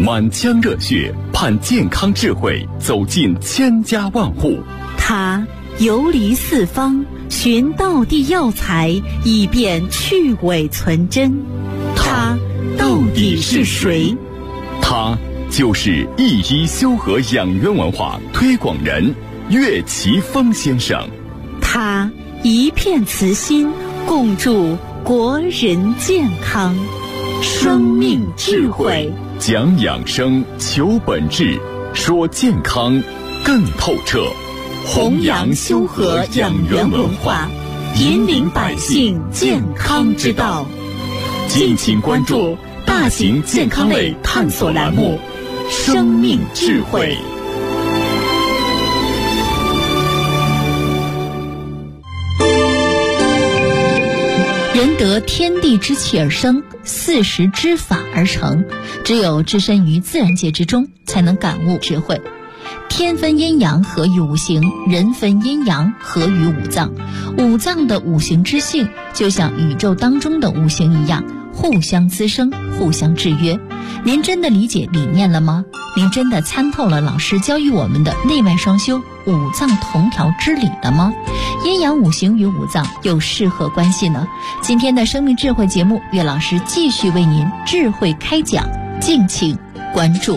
满腔热血盼健康智慧走进千家万户。 他游离四方，寻道地药材，以便去伪存真。他到底是谁？ 他就是一医修和养元文化推广人岳奇峰先生。 他一片慈心，共筑国人健康。生命智慧， 讲养生，求本质，说健康更透彻。 弘扬修和养元文化，引领百姓健康之道。敬请关注大型健康类探索栏目《生命智慧》。 人得天地之气而生，四时之法而成，只有置身于自然界之中，才能感悟智慧。天分阴阳，合于五行；人分阴阳，合于五脏。五脏的五行之性，就像宇宙当中的五行一样，互相滋生，互相制约。您真的理解理念了吗？您真的参透了老师教育我们的内外双修、五脏同调之理了吗？阴阳五行与五脏又是何关系呢？今天的生命智慧节目，岳老师继续为您智慧开讲，敬请关注。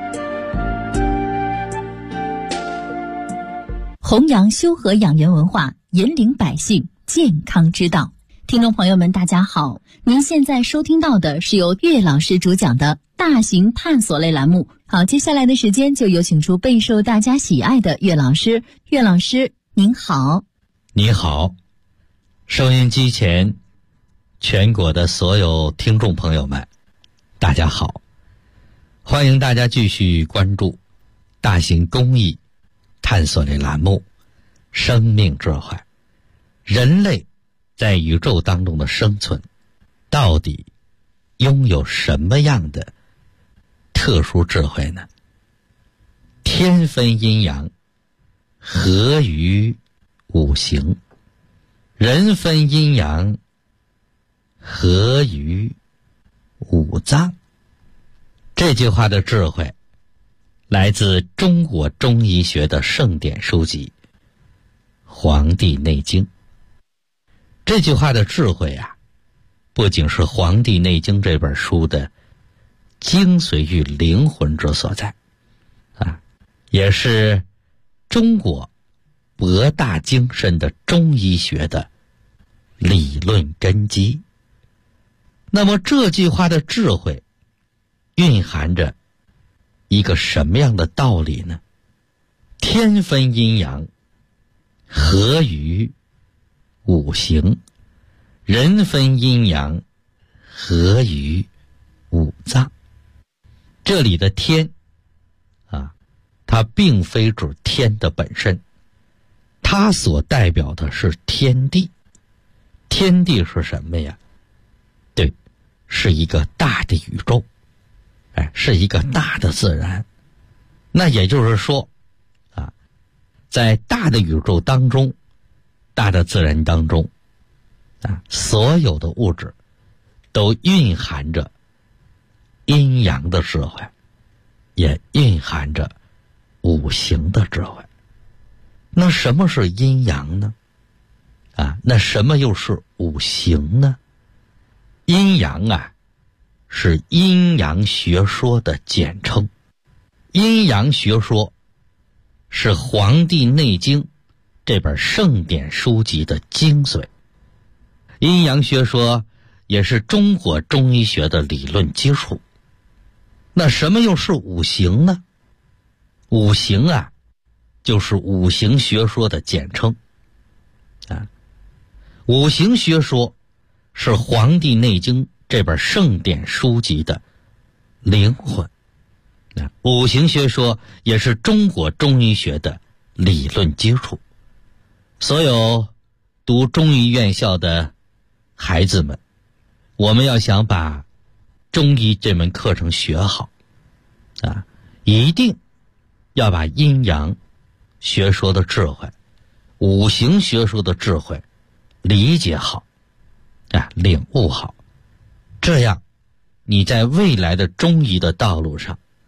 弘扬修和养元文化，引领百姓健康之道。听众朋友们，大家好，您现在收听到的是由岳老师主讲的大型探索类栏目。好，接下来的时间就有请出备受大家喜爱的岳老师。岳老师您好。 你好，收音机前全国的所有听众朋友们，大家好，欢迎大家继续关注大型公益探索类栏目生命智慧。人类在宇宙当中的生存到底拥有什么样的特殊智慧呢？天分阴阳，合于五行；人分阴阳，合于五脏。这句话的智慧来自中国中医学的圣典书籍《黄帝内经》。这句话的智慧啊，不仅是《黄帝内经》这本书的精髓与灵魂之所在啊，也是中国博大精深的中医学的理论根基。那么这句话的智慧蕴含着一个什么样的道理呢？天分阴阳，合于五行；人分阴阳，合于五脏。这里的天啊，它并非指天的本身，它所代表的是天地。天地是什么呀？对，是一个大的宇宙，是一个大的自然。那也就是说啊，在大的宇宙当中，大的自然当中啊，所有的物质都蕴含着阴阳的智慧，也蕴含着五行的智慧。那什么是阴阳呢？啊，那什么又是五行呢？阴阳啊，是阴阳学说的简称。阴阳学说是《黄帝内经》这本圣典书籍的精髓。阴阳学说也是中国中医学的理论基础。那什么又是五行呢？五行啊，就是五行学说的简称啊。五行学说是《黄帝内经》这本圣典书籍的灵魂。五行学说也是中国中医学的理论基础。所有读中医院校的孩子们，我们要想把中医这门课程学好啊，一定要把阴阳学说的智慧、五行学说的智慧理解好啊，领悟好，这样你在未来的中医的道路上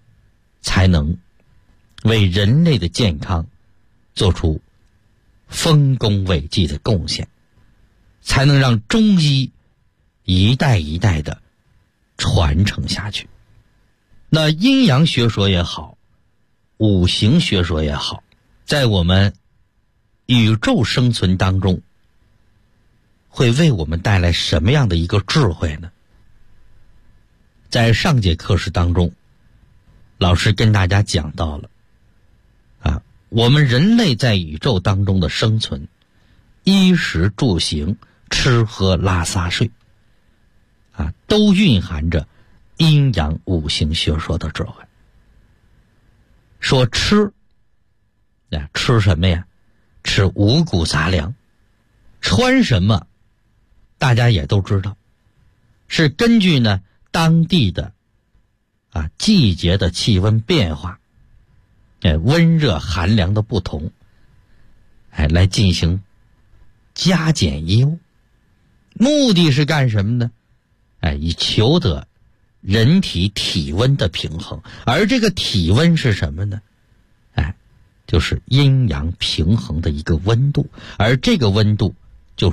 才能为人类的健康做出丰功伟绩的贡献，才能让中医一代一代的传承下去。那阴阳学说也好，五行学说也好，在我们宇宙生存当中会为我们带来什么样的一个智慧呢？在上节课时当中，老师跟大家讲到了我们人类在宇宙当中的生存，衣食住行、吃喝拉撒睡都蕴含着阴阳五行学说的智慧。说吃什么呀？吃五谷杂粮。穿什么大家也都知道，是根据呢当地的季节的气温变化，温热寒凉的不同，来进行加减衣物。目的是干什么呢？以求得人体体温的平衡。而这个体温是什么呢？就是阴阳平衡的一个温度，而这个温度就是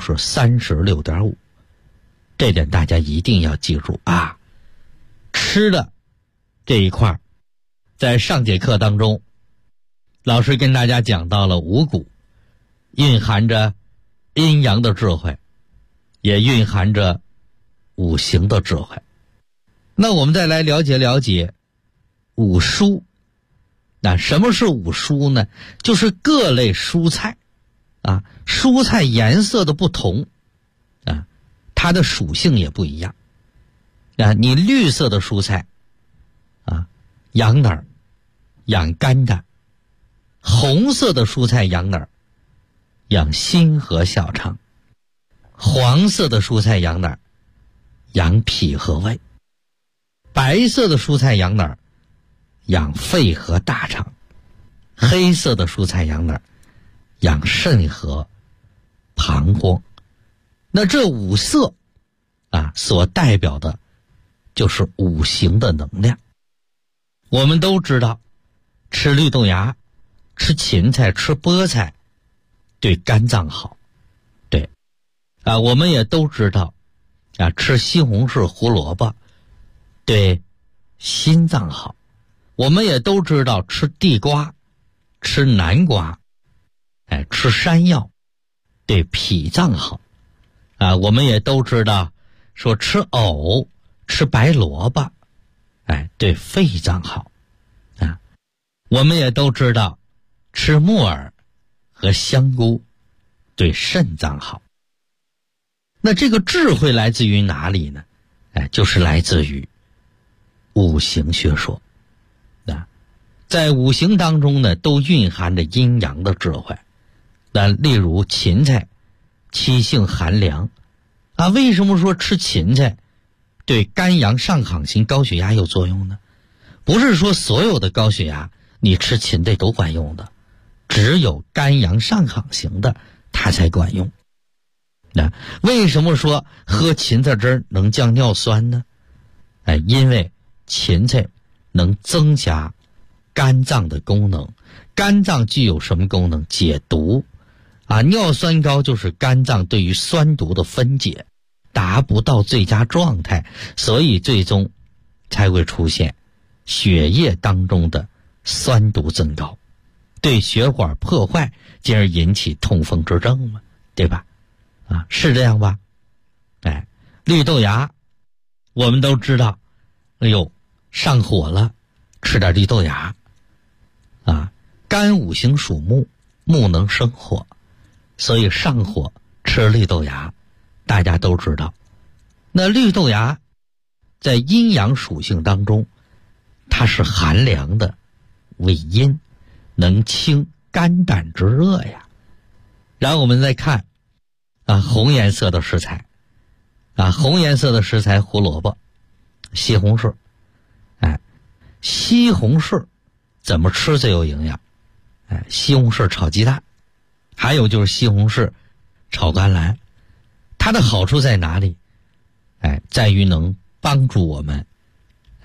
36.5。 这点大家一定要记住吃的这一块，在上节课当中老师跟大家讲到了五谷，蕴含着阴阳的智慧，也蕴含着五行的智慧。那我们再来了解五蔬。那什么是五蔬呢？就是各类蔬菜蔬菜颜色的不同它的属性也不一样你绿色的蔬菜养哪儿？养肝胆。红色的蔬菜养哪儿？养心和小肠。黄色的蔬菜养哪儿？养脾和胃。白色的蔬菜养哪儿？养肺和大肠。黑色的蔬菜养哪儿？养肾和膀胱。那这五色所代表的就是五行的能量。我们都知道吃绿豆芽、吃芹菜、吃菠菜对肝脏好。对我们也都知道吃西红柿、胡萝卜对心脏好。我们也都知道吃地瓜、吃南瓜吃山药对脾脏好我们也都知道说吃藕、吃白萝卜对肺脏好我们也都知道吃木耳和香菇对肾脏好。那这个智慧来自于哪里呢？就是来自于五行学说在五行当中呢，都蕴含着阴阳的智慧。例如芹菜气性寒凉为什么说吃芹菜对肝阳上亢型高血压有作用呢？不是说所有的高血压你吃芹菜都管用的，只有肝阳上亢型的它才管用。为什么说喝芹菜汁能降尿酸呢？因为芹菜能增加肝脏的功能。肝脏具有什么功能？解毒尿酸高就是肝脏对于酸毒的分解达不到最佳状态，所以最终才会出现血液当中的酸毒增高，对血管破坏，进而引起痛风之症嘛，对吧？是这样吧？绿豆芽我们都知道，上火了吃点绿豆芽肝五行属木，木能生火，所以上火吃绿豆芽大家都知道。那绿豆芽在阴阳属性当中它是寒凉的，为阴，能清肝胆之热呀。然后我们再看红颜色的食材红颜色的食材胡萝卜、西红柿西红柿怎么吃最有营养？西红柿炒鸡蛋，还有就是西红柿炒甘蓝。它的好处在哪里？在于能帮助我们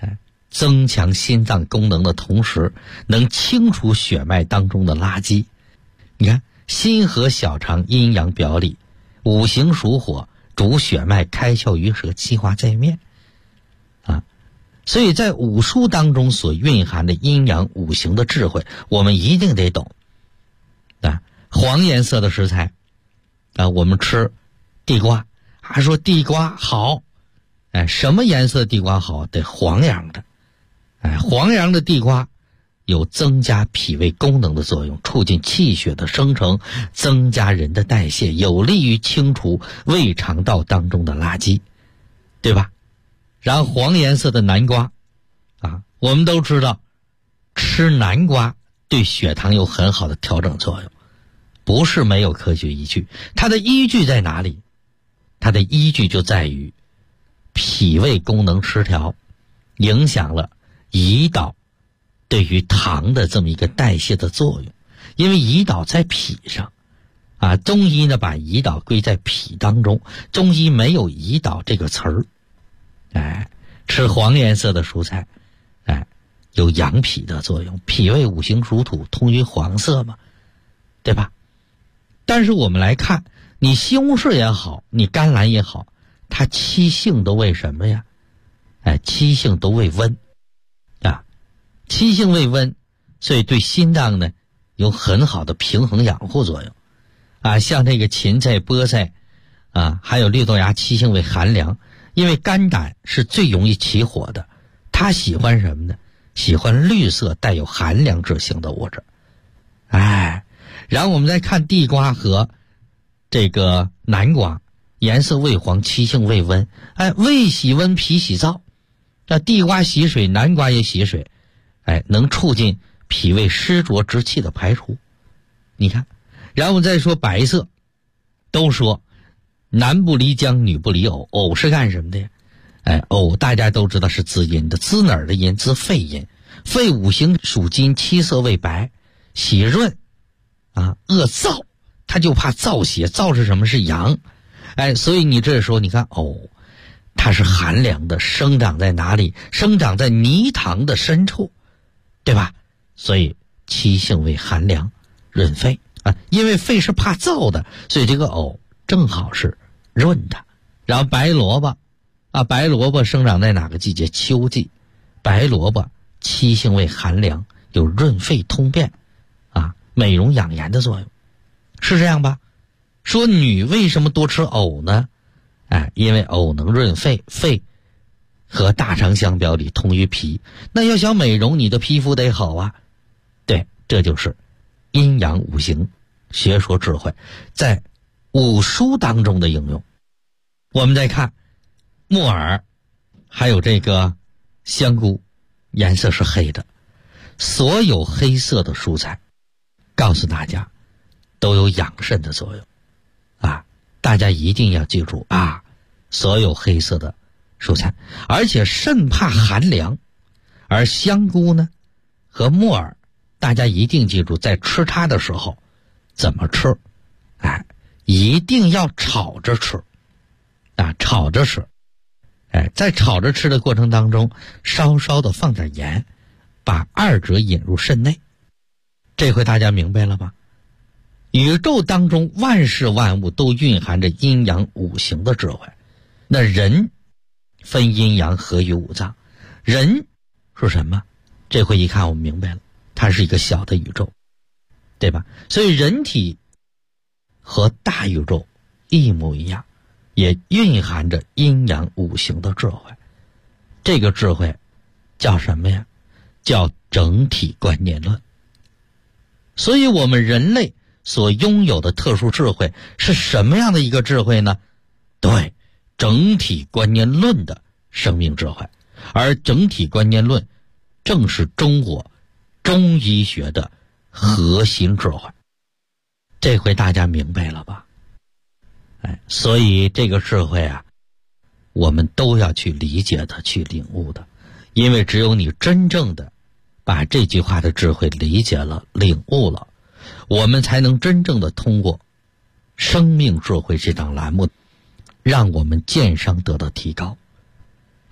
增强心脏功能的同时，能清除血脉当中的垃圾。你看，心和小肠阴阳表里，五行属火，主血脉开窍于舌，气化在面啊。所以在五书当中所蕴含的阴阳五行的智慧，我们一定得懂啊。黄颜色的食材啊，我们吃地瓜，还说地瓜好，什么颜色地瓜好？得黄瓤的，黄瓤的地瓜有增加脾胃功能的作用，促进气血的生成，增加人的代谢，有利于清除胃肠道当中的垃圾，对吧？然后黄颜色的南瓜啊，我们都知道吃南瓜对血糖有很好的调整作用，不是没有科学依据。它的依据在哪里？它的依据就在于脾胃功能失调，影响了胰岛对于糖的这么一个代谢的作用。因为胰岛在脾上啊，中医呢把胰岛归在脾当中，中医没有胰岛这个词儿。吃黄颜色的蔬菜，有养脾的作用，脾胃五行属土，通于黄色嘛，对吧？但是我们来看，你西红柿也好，你甘蓝也好，它七性都为什么呀？七性都为温啊，七性为温，所以对心脏呢有很好的平衡养护作用啊。像这个芹菜、菠菜啊，还有绿豆芽，七性为寒凉，因为肝胆是最容易起火的，它喜欢什么呢？喜欢绿色带有寒凉之性的物质。然后我们再看地瓜和这个南瓜，颜色为黄，七性为温，胃喜温，脾喜燥。那地瓜喜水，南瓜也喜水，能促进脾胃湿浊之气的排除。你看，然后我们再说白色，都说男不离姜，女不离藕，藕是干什么的呀？藕大家都知道是滋阴的，滋哪儿的阴？滋肺阴。肺五行属金，七色为白，喜润啊，恶燥，他就怕燥邪。燥是什么？是阳。所以你这时候你看藕，它是寒凉的，生长在哪里？生长在泥塘的深处，对吧？所以七性为寒凉，润肺啊。因为肺是怕燥的，所以这个藕正好是润的。然后白萝卜啊，白萝卜生长在哪个季节？秋季。白萝卜七性为寒凉，有润肺通便啊，美容养颜的作用，是这样吧？说女为什么多吃藕呢？因为藕能润肺，肺和大肠相表里，通于脾。那要想美容，你的皮肤得好啊。对，这就是阴阳五行学说智慧在五书当中的应用。我们再看木耳，还有这个香菇，颜色是黑的。所有黑色的蔬菜，告诉大家都有养肾的作用啊！大家一定要记住啊！所有黑色的蔬菜，而且肾怕寒凉，而香菇呢和木耳，大家一定记住，在吃它的时候怎么吃？一定要炒着吃啊！炒着吃。在炒着吃的过程当中，稍稍的放点盐，把二者引入肾内。这回大家明白了吧？宇宙当中万事万物都蕴含着阴阳五行的智慧。那人分阴阳合于五脏，人是什么？这回一看我们明白了，它是一个小的宇宙，对吧？所以人体和大宇宙一模一样，也蕴含着阴阳五行的智慧。这个智慧叫什么呀？叫整体观念论。所以我们人类所拥有的特殊智慧是什么样的一个智慧呢？对，整体观念论的生命智慧。而整体观念论正是中国中医学的核心智慧。这回大家明白了吧？所以这个智慧啊，我们都要去理解的，去领悟的。因为只有你真正的把这句话的智慧理解了、领悟了，我们才能真正的通过生命智慧这档栏目，让我们健商得到提高啊，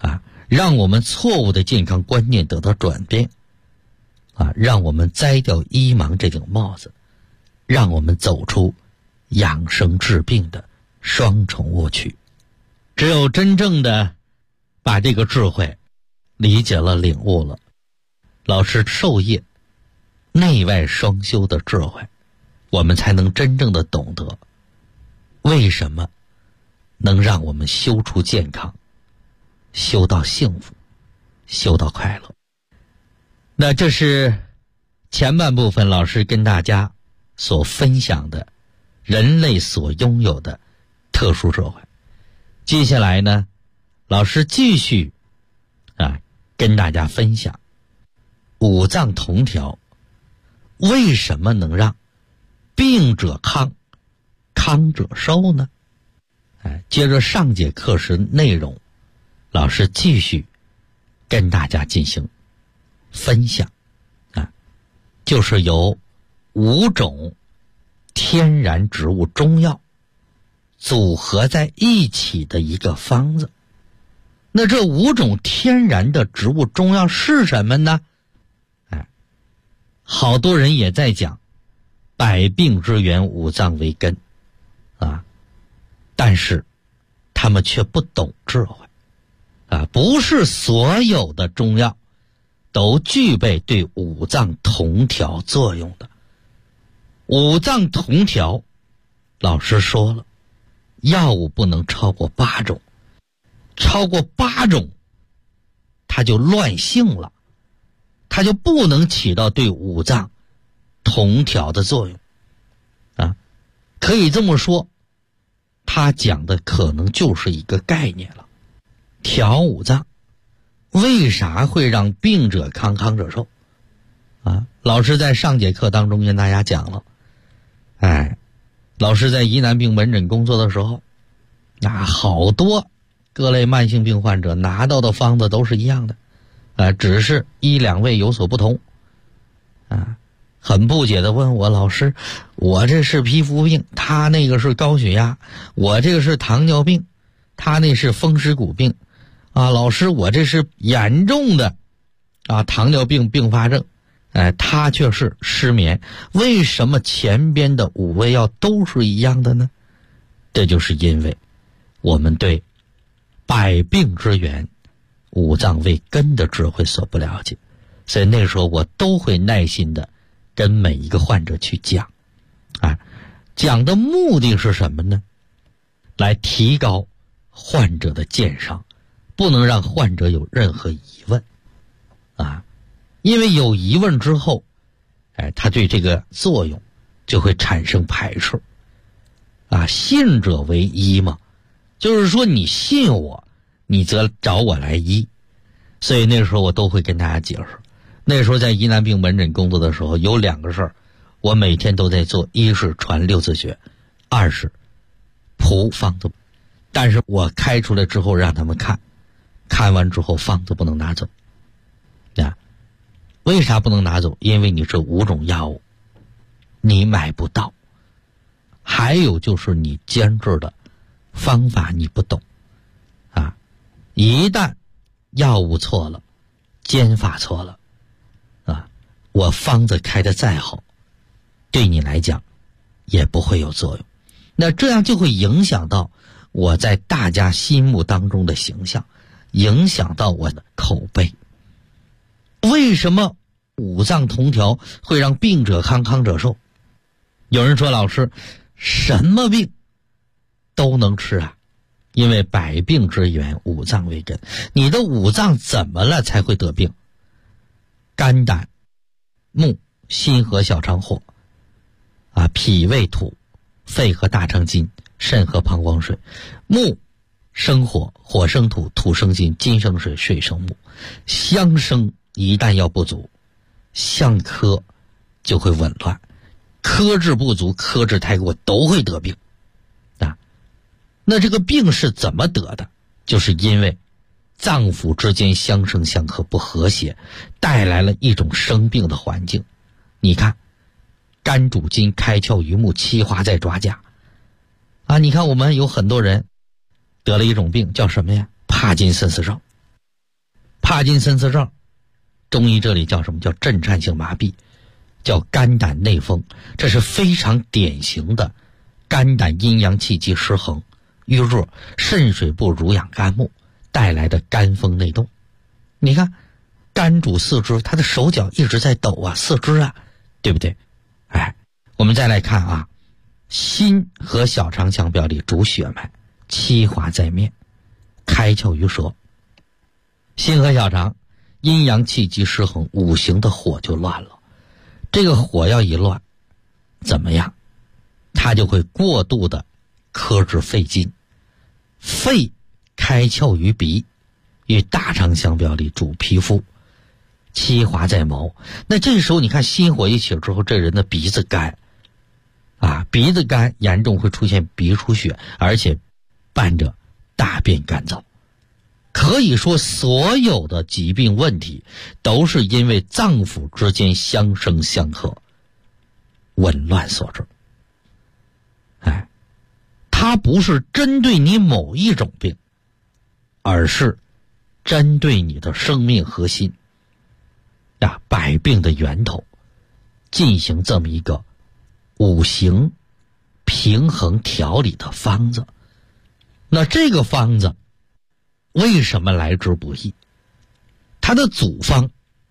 让我们错误的健康观念得到转变，让我们摘掉医盲这顶帽子，让我们走出养生治病的双重误区。只有真正的把这个智慧理解了、领悟了，老师授业内外双修的智慧，我们才能真正的懂得为什么能让我们修出健康，修到幸福，修到快乐。那这是前半部分老师跟大家所分享的人类所拥有的特殊智慧。接下来呢，老师继续跟大家分享五脏同调为什么能让病者康，康者寿呢？接着上节课时内容，老师继续跟大家进行分享就是由5种天然植物中药组合在一起的一个方子。那这5种天然的植物中药是什么呢？好多人也在讲百病之源，五脏为根但是他们却不懂智慧不是所有的中药都具备对五脏同调作用的。五脏同调，老师说了，药物不能超过8种，超过8种它就乱性了，它就不能起到对五脏同调的作用可以这么说，他讲的可能就是一个概念了。调五脏为啥会让病者康，康者寿老师在上节课当中跟大家讲了老师在疑难病门诊工作的时候好多各类慢性病患者拿到的方子都是一样的只是1、2味有所不同很不解的问我，老师，我这是皮肤病，他那个是高血压，我这个是糖尿病，他那是风湿骨病老师，我这是严重的糖尿病并发症他却是失眠，为什么前边的5味药都是一样的呢？这就是因为我们对百病之源，五脏为根的智慧所不了解，所以那时候我都会耐心的跟每一个患者去讲讲的目的是什么呢？来提高患者的健伤，不能让患者有任何疑问因为有疑问之后他对这个作用就会产生排斥信者为医嘛，就是说你信我，你则找我来医。所以那时候我都会跟大家解释，那时候在疑难病门诊工作的时候，有2个事儿我每天都在做，一是传6字诀，二是铺方子。但是我开出来之后让他们看完之后方子不能拿走为啥不能拿走？因为你这5种药物你买不到，还有就是你监制的方法你不懂一旦药物错了，监法错了我方子开得再好，对你来讲也不会有作用。那这样就会影响到我在大家心目当中的形象，影响到我的口碑。为什么五脏同调会让病者康，康者寿？有人说，老师，什么病都能吃因为百病之源，五脏为根。你的五脏怎么了才会得病？肝胆木心和小肠火脾胃土，肺和大肠金，肾和膀胱水。木生火，火生土，土生金，金生水，水生木。相生一旦要不足，相克就会紊乱，克制不足，克制太过都会得病那这个病是怎么得的？就是因为脏腑之间相生相克不和谐，带来了一种生病的环境。你看，肝主筋，开窍于目，七花在爪甲你看我们有很多人得了一种病叫什么呀？帕金森氏症帕金森氏症，中医这里叫什么？叫震颤性麻痹，叫肝胆内风，这是非常典型的肝胆阴阳气机失衡、瘀弱、肾水不濡养肝木带来的肝风内动。你看肝主四肢，他的手脚一直在抖啊，四肢啊，对不对？我们再来看啊，心和小肠相表里主血脉，七华在面，开窍于舌。心和小肠阴阳气机失衡，五行的火就乱了。这个火要一乱，怎么样？它就会过度的克制肺经。肺开窍于鼻，与大肠相表里主皮肤，七华在毛。那这时候你看心火一起之后，这人的鼻子干啊，鼻子干严重会出现鼻出血，而且伴着大便干燥。可以说所有的疾病问题都是因为脏腑之间相生相克、紊乱所致。它不是针对你某一种病，而是针对你的生命核心百病的源头进行这么一个五行平衡调理的方子。那这个方子为什么来之不易？它的组方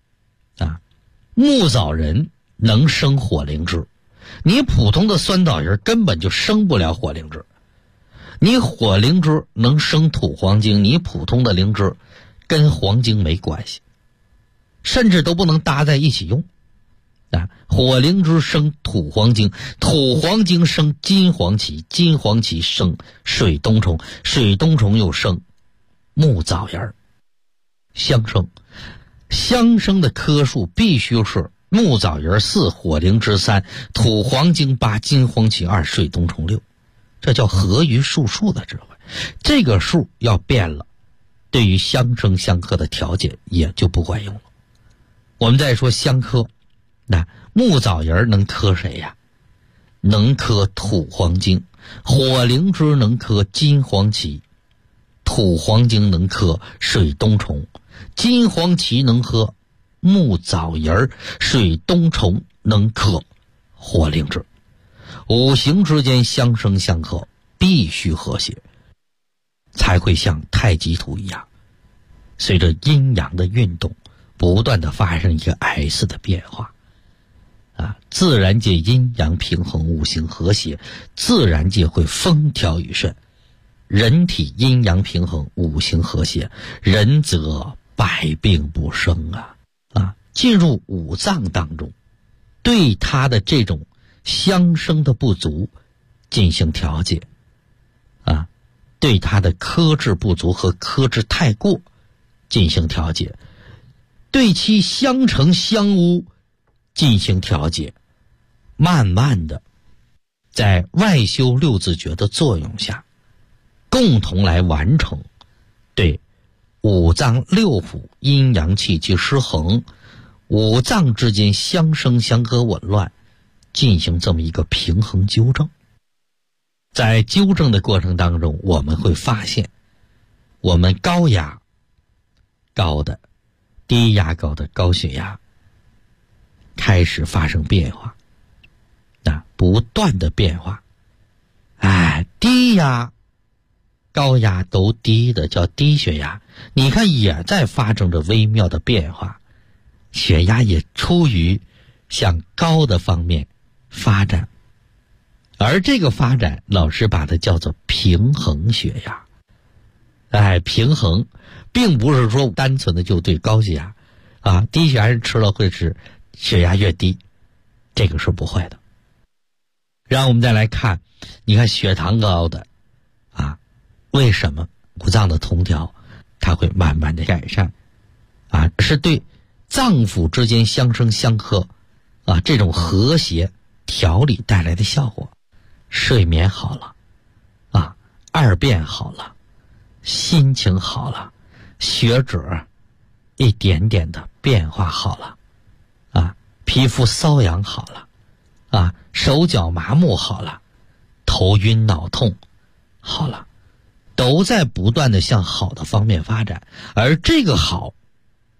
木枣仁能生火灵芝，你普通的酸枣仁根本就生不了火灵芝。你火灵芝能生土黄精，你普通的灵芝跟黄精没关系，甚至都不能搭在一起用。火灵芝生土黄精，土黄精生金黄芪，金黄芪生水冬虫，水冬虫又生木枣仁。相生，相生的棵数必须是木枣仁4，火灵芝3，土黄精8，金黄芪2，水冬虫6。这叫合于数数的智慧。这个数要变了，对于相生相克的调节也就不管用了。我们再说相克，木枣仁能克谁呀？能克土黄精。火灵芝能克金黄芪，土黄精能克水冬虫，金黄芪能克木枣仁，水冬虫能克火灵芝。五行之间相生相克，必须和谐，才会像太极图一样，随着阴阳的运动不断的发生一个 S 的变化自然界阴阳平衡，五行和谐，自然界会风调雨顺。人体阴阳平衡，五行和谐，人则百病不生进入五脏当中，对它的这种相生的不足进行调节对它的克制不足和克制太过进行调节，对其相成相污进行调节。慢慢的在外修六字诀的作用下，共同来完成对五脏六腑阴阳气机失衡，五脏之间相生相克紊乱进行这么一个平衡纠正。在纠正的过程当中，我们会发现我们高压高的、低压高的高血压开始发生变化不断的变化低压高压都低的叫低血压，你看也在发生着微妙的变化，血压也出于向高的方面发展，而这个发展老师把它叫做平衡血压平衡并不是说单纯的就对高血压低血压人吃了会使血压越低，这个是不会的。然后我们再来看，你看血糖高的为什么五脏的同调它会慢慢的改善是对脏腑之间相生相克这种和谐调理带来的效果。睡眠好了二便好了，心情好了，血脂一点点的变化好了皮肤瘙痒好了手脚麻木好了，头晕脑痛好了，都在不断的向好的方面发展。而这个好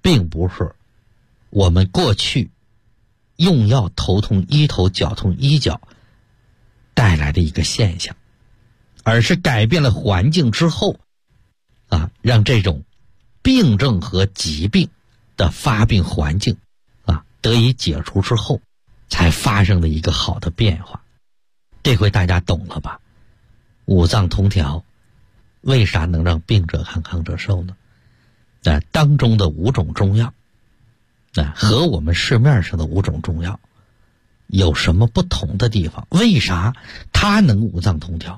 并不是我们过去用药头痛医头脚痛医脚带来的一个现象，而是改变了环境之后让这种病症和疾病的发病环境得以解除之后才发生的一个好的变化。这回大家懂了吧？五脏通调为啥能让病者康康者寿呢？当中的5种中药和我们市面上的5种中药有什么不同的地方？为啥它能五脏通调？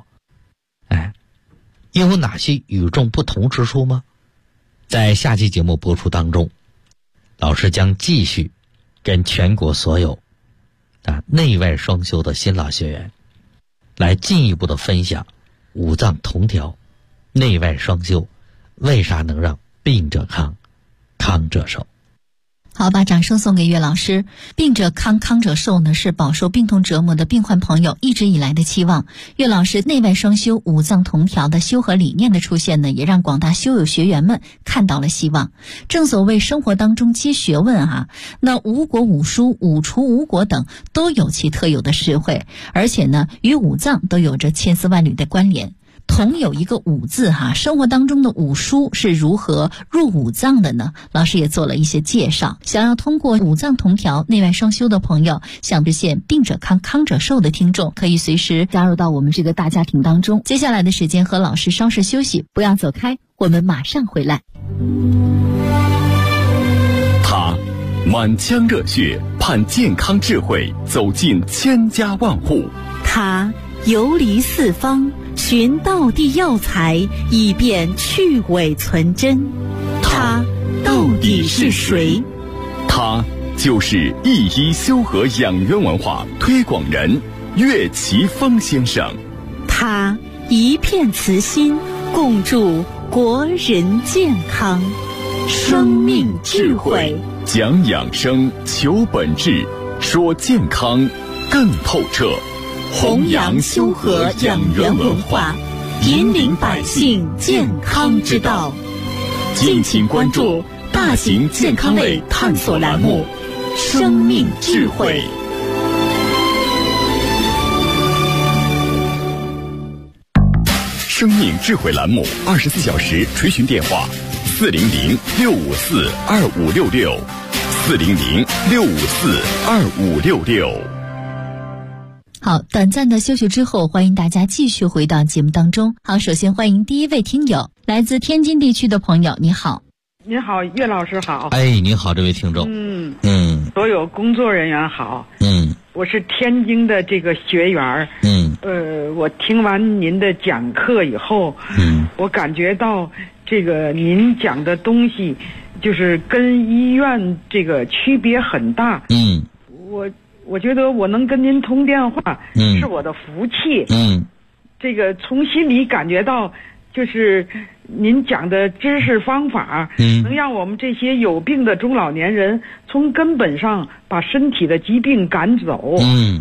有哪些与众不同之处吗？在下期节目播出当中，老师将继续跟全国所有内外双修的新老学员来进一步的分享五脏同调内外双修为啥能让病者康康者寿。 好，把掌声送给岳老师。病者康康者寿呢，是饱受病痛折磨的病患朋友一直以来的期望。岳老师内外双修五脏同调的修和理念的出现呢，也让广大修友学员们看到了希望。正所谓生活当中皆学问那五果五蔬五除五果等都有其特有的实惠，而且呢与五脏都有着千丝万缕的关联。同有一个五字生活当中的五蔬是如何入五脏的呢？老师也做了一些介绍。想要通过五脏同调内外双修的朋友，想实现病者康康者寿的听众，可以随时加入到我们这个大家庭当中。接下来的时间和老师稍事休息，不要走开，我们马上回来。 他满腔热血盼健康智慧走进千家万户， 他游离四方寻道地药材，以便去伪存真。他到底是谁？ 他就是一医修和养元文化推广人岳奇峰先生。 他一片慈心，共筑国人健康。生命智慧， 讲养生，求本质，说健康更透彻。 弘扬修和养元文化，引领百姓健康之道。敬请关注大型健康类探索栏目《生命智慧》。 生命智慧栏目24小时垂询电话：400-654-2566，400-654-2566。 好，短暂的休息之后，欢迎大家继续回到节目当中。好，首先欢迎第一位听友，来自天津地区的朋友，你好。 您好，岳老师好。 你好，这位听众。 所有工作人员好。我是天津的这个学员。我听完您的讲课以后，我感觉到这个您讲的东西，就是跟医院这个区别很大。我觉得我能跟您通电话，是我的福气。这个从心里感觉到，就是您讲的知识方法，能让我们这些有病的中老年人从根本上把身体的疾病赶走。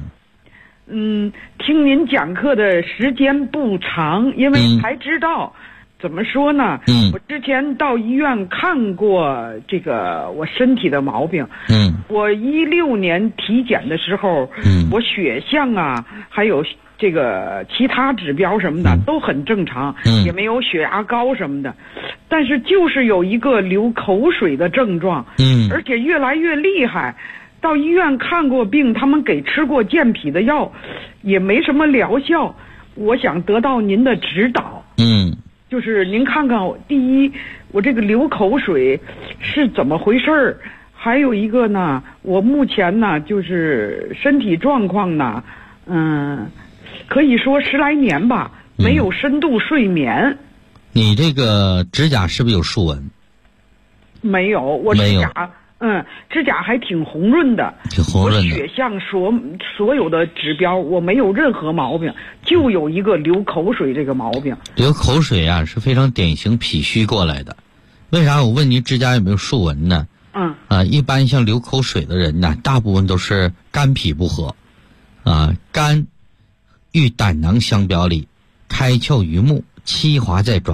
听您讲课的时间不长，因为才知道。怎么说呢？我之前到医院看过这个我身体的毛病。我16年体检的时候，我血象还有这个其他指标什么的都很正常，也没有血压高什么的。但是就是有一个流口水的症状，而且越来越厉害。到医院看过病，他们给吃过健脾的药，也没什么疗效。我想得到您的指导。就是您看看，第一，我这个流口水是怎么回事儿？还有一个呢，我目前呢就是身体状况呢，可以说10来年吧，没有深度睡眠。 你这个指甲是不是有竖纹？ 没有，我指甲指甲还挺红润的， 挺红润的。 我血象所有的指标我没有任何毛病，就有一个流口水这个毛病。 流口水是非常典型脾虚过来的。为啥我问您指甲有没有竖纹呢？一般像流口水的人呢，大部分都是肝脾不和。肝与胆囊相表里，开窍于目，气滑在爪。